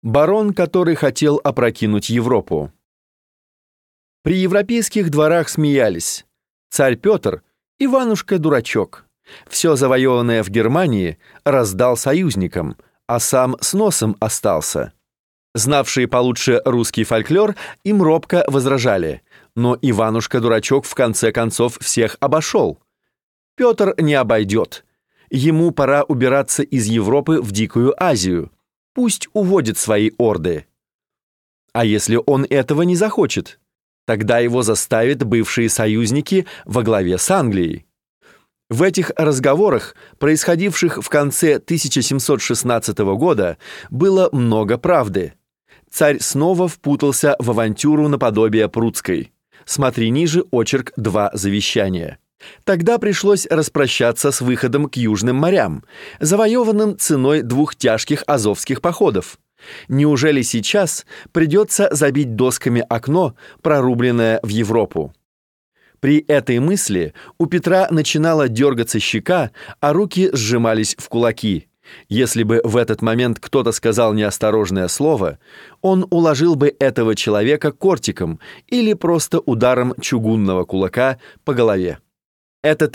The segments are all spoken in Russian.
Барон, который хотел опрокинуть Европу. При европейских дворах смеялись. Царь Петр — Иванушка-дурачок. Все завоеванное в Германии раздал союзникам, а сам с носом остался. Знавшие получше русский фольклор им робко возражали, но Иванушка-дурачок в конце концов всех обошел. Петр не обойдет. Ему пора убираться из Европы в Дикую Азию. Пусть уводит свои орды. А если он этого не захочет? Тогда его заставят бывшие союзники во главе с Англией. В этих разговорах, происходивших в конце 1716 года, было много правды. Царь снова впутался в авантюру наподобие Прудской. Смотри ниже очерк 2 завещания. Тогда пришлось распрощаться с выходом к южным морям, завоеванным ценой 2 тяжких азовских походов. Неужели сейчас придется забить досками окно, прорубленное в Европу? При этой мысли у Петра начинала дергаться щека, а руки сжимались в кулаки. Если бы в этот момент кто-то сказал неосторожное слово, он уложил бы этого человека кортиком или просто ударом чугунного кулака по голове. Этот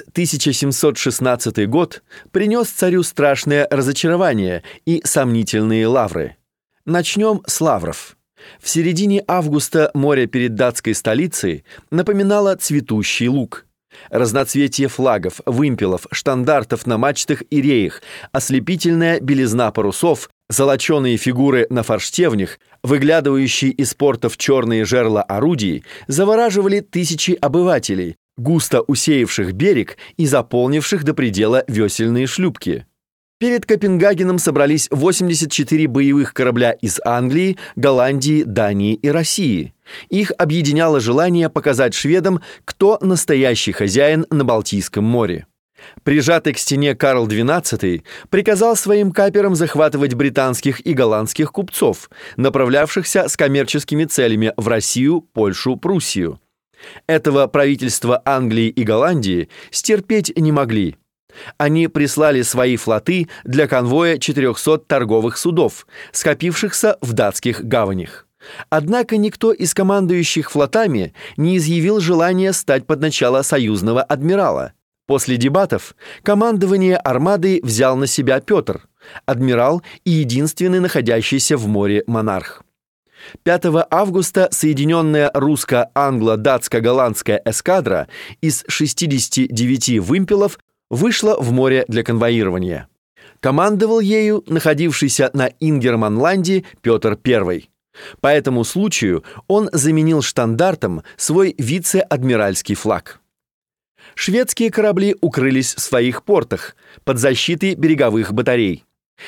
1716 год принес царю страшное разочарование и сомнительные лавры. Начнем с лавров. В середине августа море перед датской столицей напоминало цветущий луг. Разноцветие флагов, вымпелов, штандартов на мачтах и реях, ослепительная белизна парусов, золоченые фигуры на форштевнях, выглядывающие из портов черные жерла орудий, завораживали тысячи обывателей, густо усеявших берег и заполнивших до предела весельные шлюпки. Перед Копенгагеном собрались 84 боевых корабля из Англии, Голландии, Дании и России. Их объединяло желание показать шведам, кто настоящий хозяин на Балтийском море. Прижатый к стене Карл XII приказал своим каперам захватывать британских и голландских купцов, направлявшихся с коммерческими целями в Россию, Польшу, Пруссию. Этого правительства Англии и Голландии стерпеть не могли. Они прислали свои флоты для конвоя 400 торговых судов, скопившихся в датских гаванях. Однако никто из командующих флотами не изъявил желания стать под начало союзного адмирала. После дебатов командование армадой взял на себя Петр, адмирал и единственный находящийся в море монарх. 5 августа соединенная русско-англо-датско-голландская эскадра из 69 вымпелов вышла в море для конвоирования. Командовал ею находившийся на Ингерманланде Петр I. По этому случаю он заменил штандартом свой вице-адмиральский флаг. Шведские корабли укрылись в своих портах под защитой береговых батарей.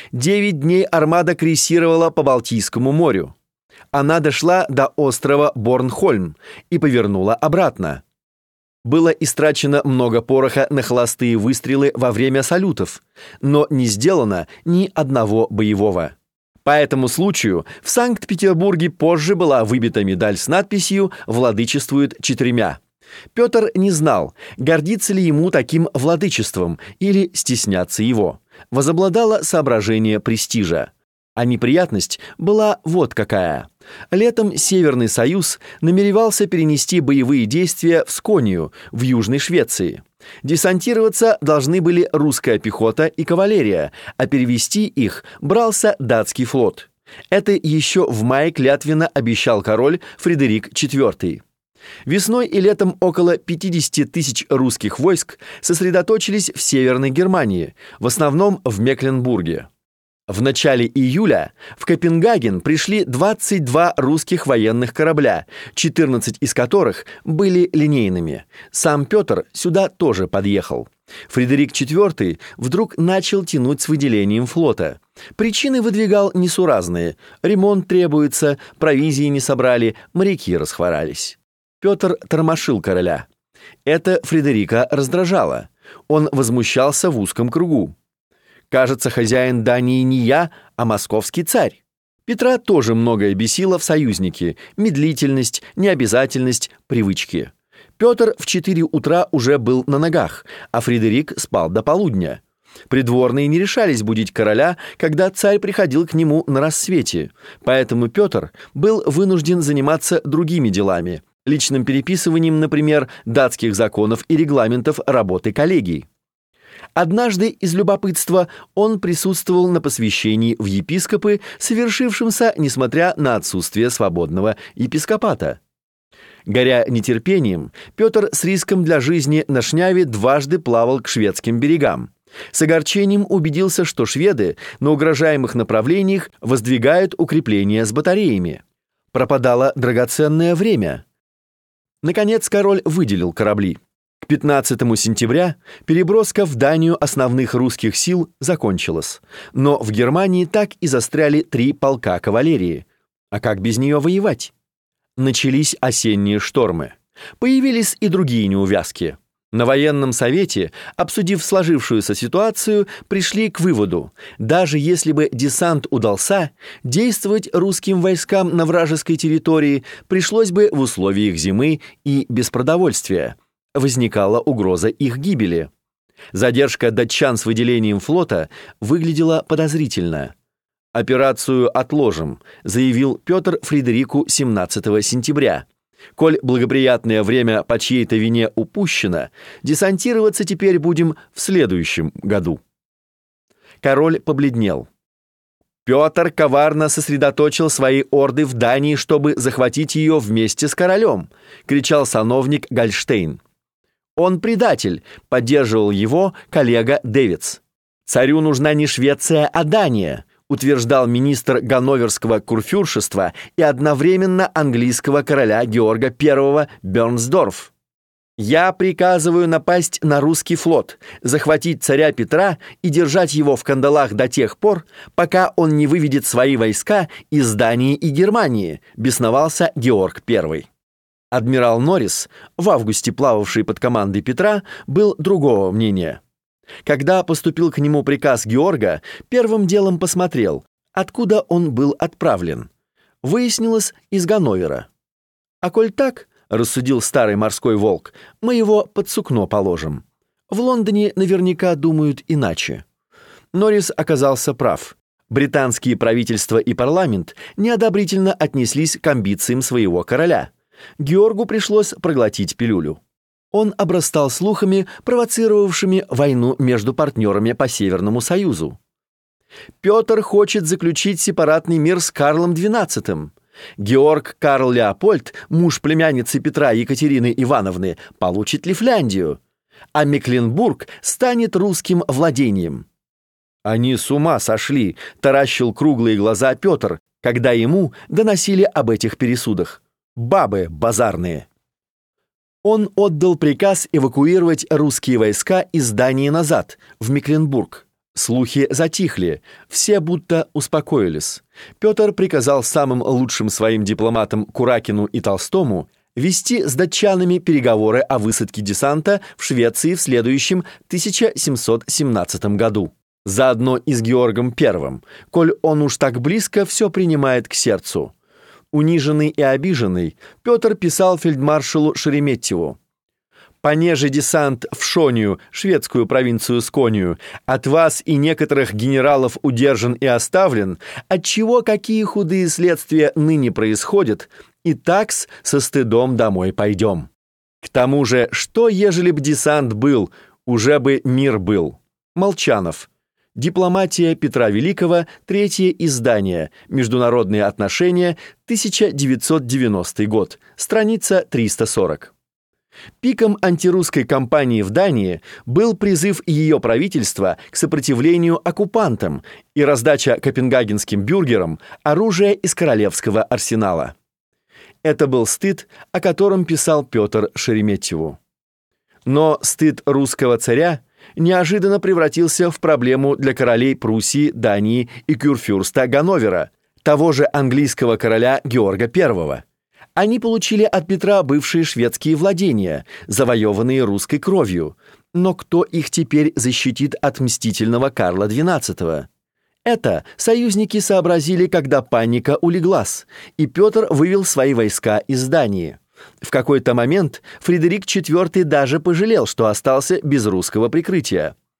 9 дней армада крейсировала по Балтийскому морю. Она дошла до острова Борнхольм и повернула обратно. Было истрачено много пороха на холостые выстрелы во время салютов, но не сделано ни одного боевого. По этому случаю в Санкт-Петербурге позже была выбита медаль с надписью «Владычествует 4». Петр не знал, гордиться ли ему таким владычеством или стесняться его. Возобладало соображение престижа. А неприятность была вот какая. Летом Северный Союз намеревался перенести боевые действия в Сконию, в Южной Швеции. Десантироваться должны были русская пехота и кавалерия, а перевести их брался датский флот. Это еще в мае клятвенно обещал король Фредерик IV. Весной и летом около 50 тысяч русских войск сосредоточились в Северной Германии, в основном в Мекленбурге. В начале июля в Копенгаген пришли 22 русских военных корабля, 14 из которых были линейными. Сам Петр сюда тоже подъехал. Фредерик IV вдруг начал тянуть с выделением флота. Причины выдвигал несуразные. Ремонт требуется, провизии не собрали, моряки расхворались. Петр тормошил короля. Это Фредерика раздражало. Он возмущался в узком кругу. Кажется, хозяин Дании не я, а московский царь. Петра тоже многое бесило в союзнике: медлительность, необязательность, привычки. Петр в 4 утра уже был на ногах, а Фредерик спал до полудня. Придворные не решались будить короля, когда царь приходил к нему на рассвете, поэтому Петр был вынужден заниматься другими делами, личным переписыванием, например, датских законов и регламентов работы коллегий. Однажды из любопытства он присутствовал на посвящении в епископы, совершившемся несмотря на отсутствие свободного епископата. Горя нетерпением, Петр с риском для жизни на шняве дважды плавал к шведским берегам. С огорчением убедился, что шведы на угрожаемых направлениях воздвигают укрепления с батареями. Пропадало драгоценное время. Наконец король выделил корабли. К 15 сентября переброска в Данию основных русских сил закончилась, но в Германии так и застряли 3 полка кавалерии. А как без нее воевать? Начались осенние штормы. Появились и другие неувязки. На военном совете, обсудив сложившуюся ситуацию, пришли к выводу: даже если бы десант удался, действовать русским войскам на вражеской территории пришлось бы в условиях зимы и без продовольствия. Возникала угроза их гибели. Задержка датчан с выделением флота выглядела подозрительно. «Операцию отложим», заявил Петр Фредерику 17 сентября. «Коль благоприятное время по чьей-то вине упущено, десантироваться теперь будем в следующем году». Король побледнел. Петр коварно сосредоточил свои орды в Дании, чтобы захватить ее вместе с королем, кричал сановник Гальштейн. «Он предатель», — поддерживал его коллега Дэвидс. «Царю нужна не Швеция, а Дания», — утверждал министр ганноверского курфюршества и одновременно английского короля Георга I Бернсдорф. «Я приказываю напасть на русский флот, захватить царя Петра и держать его в кандалах до тех пор, пока он не выведет свои войска из Дании и Германии», — бесновался Георг I. Адмирал Норрис, в августе плававший под командой Петра, был другого мнения. Когда поступил к нему приказ Георга, первым делом посмотрел, откуда он был отправлен. Выяснилось, из Ганновера. «А коль так, — рассудил старый морской волк, — мы его под сукно положим. В Лондоне наверняка думают иначе». Норрис оказался прав. Британские правительство и парламент неодобрительно отнеслись к амбициям своего короля. Георгу пришлось проглотить пилюлю. Он обрастал слухами, провоцировавшими войну между партнерами по Северному Союзу. Петр хочет заключить сепаратный мир с Карлом XII. Георг Карл Леопольд, муж племянницы Петра Екатерины Ивановны, получит Лифляндию, а Мекленбург станет русским владением. «Они с ума сошли», — таращил круглые глаза Петр, когда ему доносили об этих пересудах. «Бабы базарные». Он отдал приказ эвакуировать русские войска из Дании назад, в Мекленбург. Слухи затихли, все будто успокоились. Петр приказал самым лучшим своим дипломатам Куракину и Толстому вести с датчанами переговоры о высадке десанта в Швеции в следующем 1717 году. Заодно и с Георгом I, коль он уж так близко все принимает к сердцу. Униженный и обиженный, Петр писал фельдмаршалу Шереметьеву: «Понеже десант в Шонию, шведскую провинцию Сконию, от вас и некоторых генералов удержан и оставлен, отчего какие худые следствия ныне происходят, и такс со стыдом домой пойдем. К тому же, что ежели б десант был, уже бы мир был». Молчанов. Дипломатия Петра Великого, 3 издание, Международные отношения, 1990 год, страница 340. Пиком антирусской кампании в Дании был призыв ее правительства к сопротивлению оккупантам и раздача копенгагенским бюргерам оружия из королевского арсенала. Это был стыд, о котором писал Петр Шереметьеву. Но стыд русского царя неожиданно превратился в проблему для королей Пруссии, Дании и курфюрста Ганновера, того же английского короля Георга I. Они получили от Петра бывшие шведские владения, завоеванные русской кровью. Но кто их теперь защитит от мстительного Карла XII? Это союзники сообразили, когда паника улеглась, и Петр вывел свои войска из Дании. В какой-то момент Фредерик IV даже пожалел, что остался без русского прикрытия.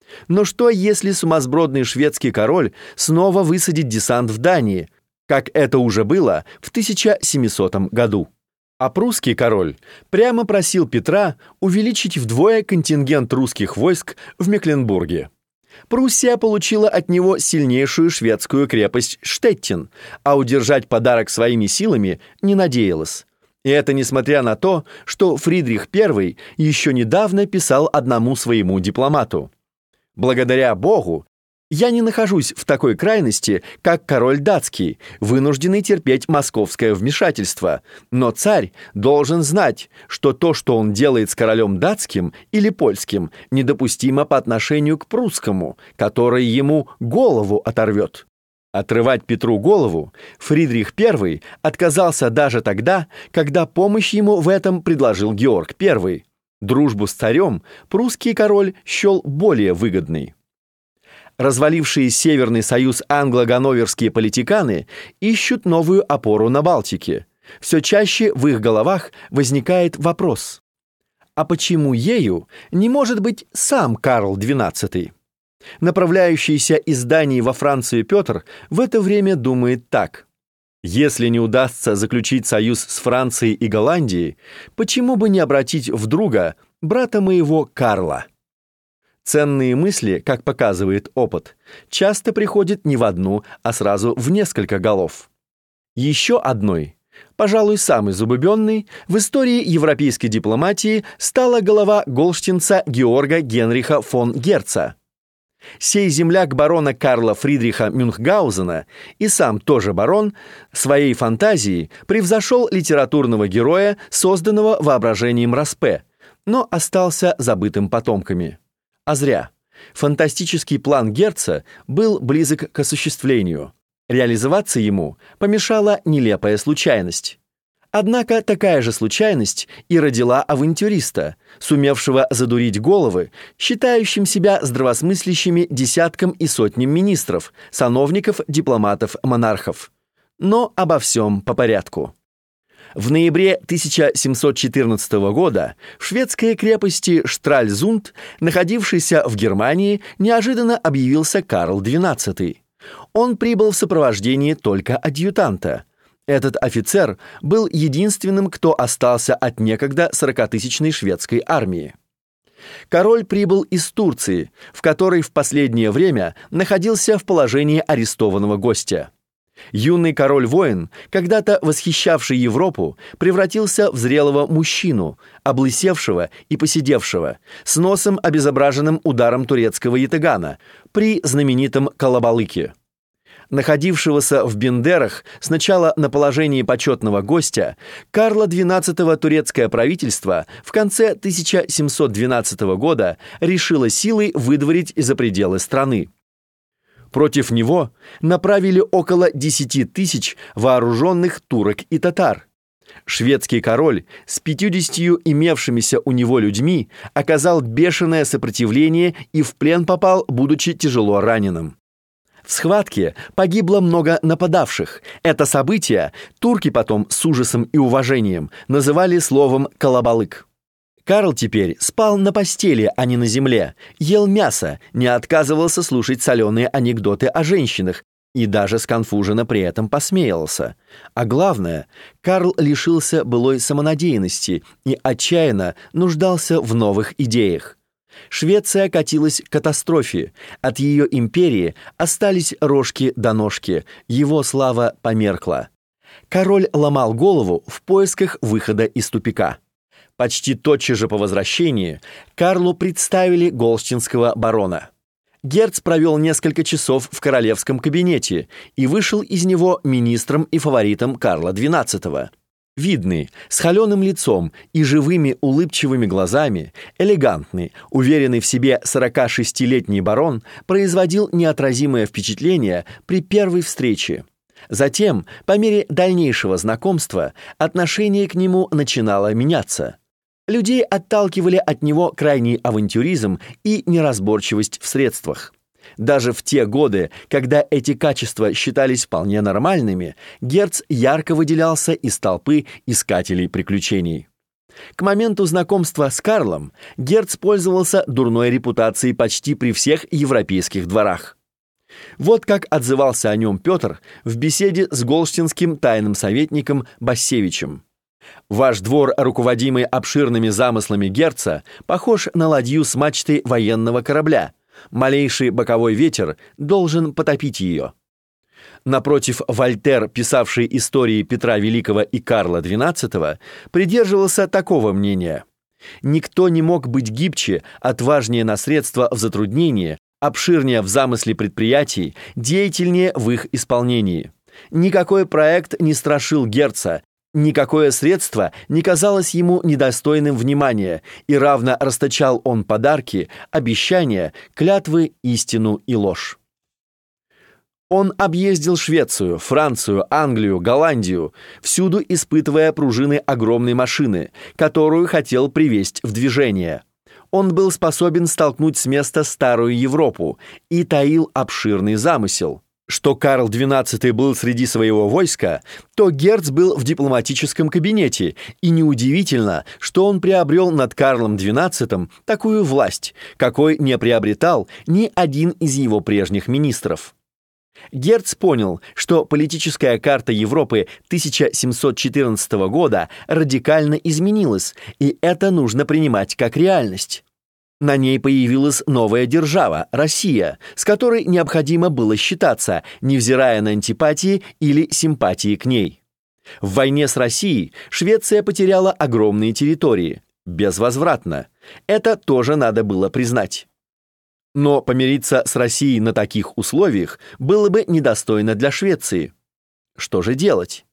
Но что, если сумасбродный шведский король снова высадит десант в Дании, как это уже было в 1700 году? А прусский король прямо просил Петра увеличить вдвое контингент русских войск в Мекленбурге. Пруссия получила от него сильнейшую шведскую крепость Штеттин, а удержать подарок своими силами не надеялась. И это несмотря на то, что Фридрих I еще недавно писал одному своему дипломату: «Благодаря Богу, я не нахожусь в такой крайности, как король датский, вынужденный терпеть московское вмешательство, но царь должен знать, что то, что он делает с королем датским или польским, недопустимо по отношению к прусскому, который ему голову оторвет». Отрывать Петру голову Фридрих I отказался даже тогда, когда помощь ему в этом предложил Георг I. Дружбу с царем прусский король счел более выгодной. Развалившие Северный союз англо-ганноверские политиканы ищут новую опору на Балтике. Все чаще в их головах возникает вопрос: а почему ею не может быть сам Карл XII? Направляющийся из Дании во Францию Петр в это время думает так: если не удастся заключить союз с Францией и Голландией, почему бы не обратить в друга брата моего Карла? Ценные мысли, как показывает опыт, часто приходят не в одну, а сразу в несколько голов. Еще одной, пожалуй, самой зубобенной, в истории европейской дипломатии стала голова голштинца Георга Генриха фон Герца. Сей земляк барона Карла Фридриха Мюнхгаузена и сам тоже барон своей фантазией превзошел литературного героя, созданного воображением Распе, но остался забытым потомками. А зря. Фантастический план Герца был близок к осуществлению. Реализоваться ему помешала нелепая случайность. Однако такая же случайность и родила авантюриста, сумевшего задурить головы считающим себя здравомыслящими десяткам и сотням министров, сановников, дипломатов, монархов. Но обо всем по порядку. В ноябре 1714 года в шведской крепости Штральзунд, находившейся в Германии, неожиданно объявился Карл XII. Он прибыл в сопровождении только адъютанта. Этот офицер был единственным, кто остался от некогда 40-тысячной шведской армии. Король прибыл из Турции, в которой в последнее время находился в положении арестованного гостя. Юный король-воин, когда-то восхищавший Европу, превратился в зрелого мужчину, облысевшего и поседевшего, с носом, обезображенным ударом турецкого ятагана при знаменитом Колобалыке. Находившегося в Бендерах сначала на положении почетного гостя, Карла XII турецкое правительство в конце 1712 года решило силой выдворить за пределы страны. Против него направили около 10 тысяч вооруженных турок и татар. Шведский король с 50 имевшимися у него людьми оказал бешеное сопротивление и в плен попал, будучи тяжело раненым. В схватке погибло много нападавших. Это событие турки потом с ужасом и уважением называли словом «колобалык». Карл теперь спал на постели, а не на земле, ел мясо, не отказывался слушать соленые анекдоты о женщинах и даже сконфуженно при этом посмеялся. А главное, Карл лишился былой самонадеянности и отчаянно нуждался в новых идеях. Швеция катилась к катастрофе. От ее империи остались рожки до ножки. Его слава померкла. Король ломал голову в поисках выхода из тупика. Почти тотчас же по возвращении Карлу представили голштинского барона. Герц провел несколько часов в королевском кабинете и вышел из него министром и фаворитом Карла XII. Видный, с холеным лицом и живыми улыбчивыми глазами, элегантный, уверенный в себе 46-летний барон производил неотразимое впечатление при первой встрече. Затем, по мере дальнейшего знакомства, отношение к нему начинало меняться. Людей отталкивали от него крайний авантюризм и неразборчивость в средствах. Даже в те годы, когда эти качества считались вполне нормальными, Герц ярко выделялся из толпы искателей приключений. К моменту знакомства с Карлом Герц пользовался дурной репутацией почти при всех европейских дворах. Вот как отзывался о нем Петр в беседе с голштинским тайным советником Бассевичем. «Ваш двор, руководимый обширными замыслами Герца, похож на ладью с мачтой военного корабля. Малейший боковой ветер должен потопить ее». Напротив, Вольтер, писавший истории Петра Великого и Карла XII, придерживался такого мнения: «Никто не мог быть гибче, отважнее на средства в затруднении, обширнее в замысле предприятий, деятельнее в их исполнении. Никакой проект не страшил Герца, никакое средство не казалось ему недостойным внимания, и равно расточал он подарки, обещания, клятвы, истину и ложь». Он объездил Швецию, Францию, Англию, Голландию, всюду испытывая пружины огромной машины, которую хотел привести в движение. Он был способен столкнуть с места старую Европу и таил обширный замысел. Что Карл XII был среди своего войска, то Герц был в дипломатическом кабинете, и неудивительно, что он приобрел над Карлом XII такую власть, какой не приобретал ни один из его прежних министров. Герц понял, что политическая карта Европы 1714 года радикально изменилась, и это нужно принимать как реальность. На ней появилась новая держава – Россия, с которой необходимо было считаться, невзирая на антипатии или симпатии к ней. В войне с Россией Швеция потеряла огромные территории, безвозвратно. Это тоже надо было признать. Но помириться с Россией на таких условиях было бы недостойно для Швеции. Что же делать?